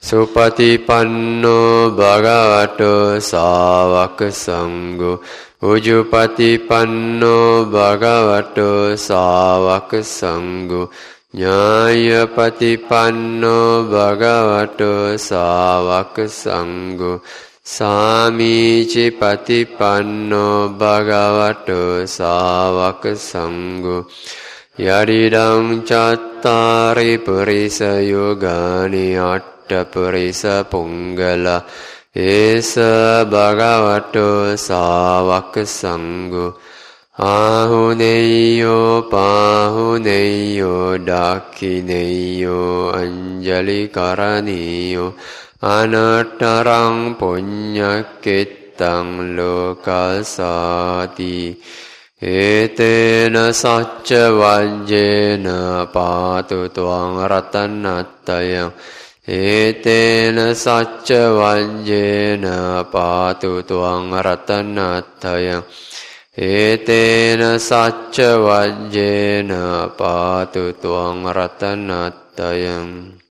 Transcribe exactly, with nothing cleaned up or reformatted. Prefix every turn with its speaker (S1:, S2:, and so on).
S1: Supatipanno bhagavato sāvaka saṅgho Ujupatipanno bhagavato sāvaka saṅgho Nyāyapatipanno bhagavato sāvaka saṅgho Samicipatipanno bhagavato sāvaka saṅgho Yadidam cattari purisa yogani atta-purisa punggala Esa bhagavato sāvaka saṅgho Ahuneyo pahuneyo dakhineyo anjali karaniyo Anattarang punyakitang lokasati Etena sacca vajjena pātu tvang ratanatayang Etena sacca vajjena pātu tvang ratanatayang Etena sacca vajjena pātu tvang ratanatayang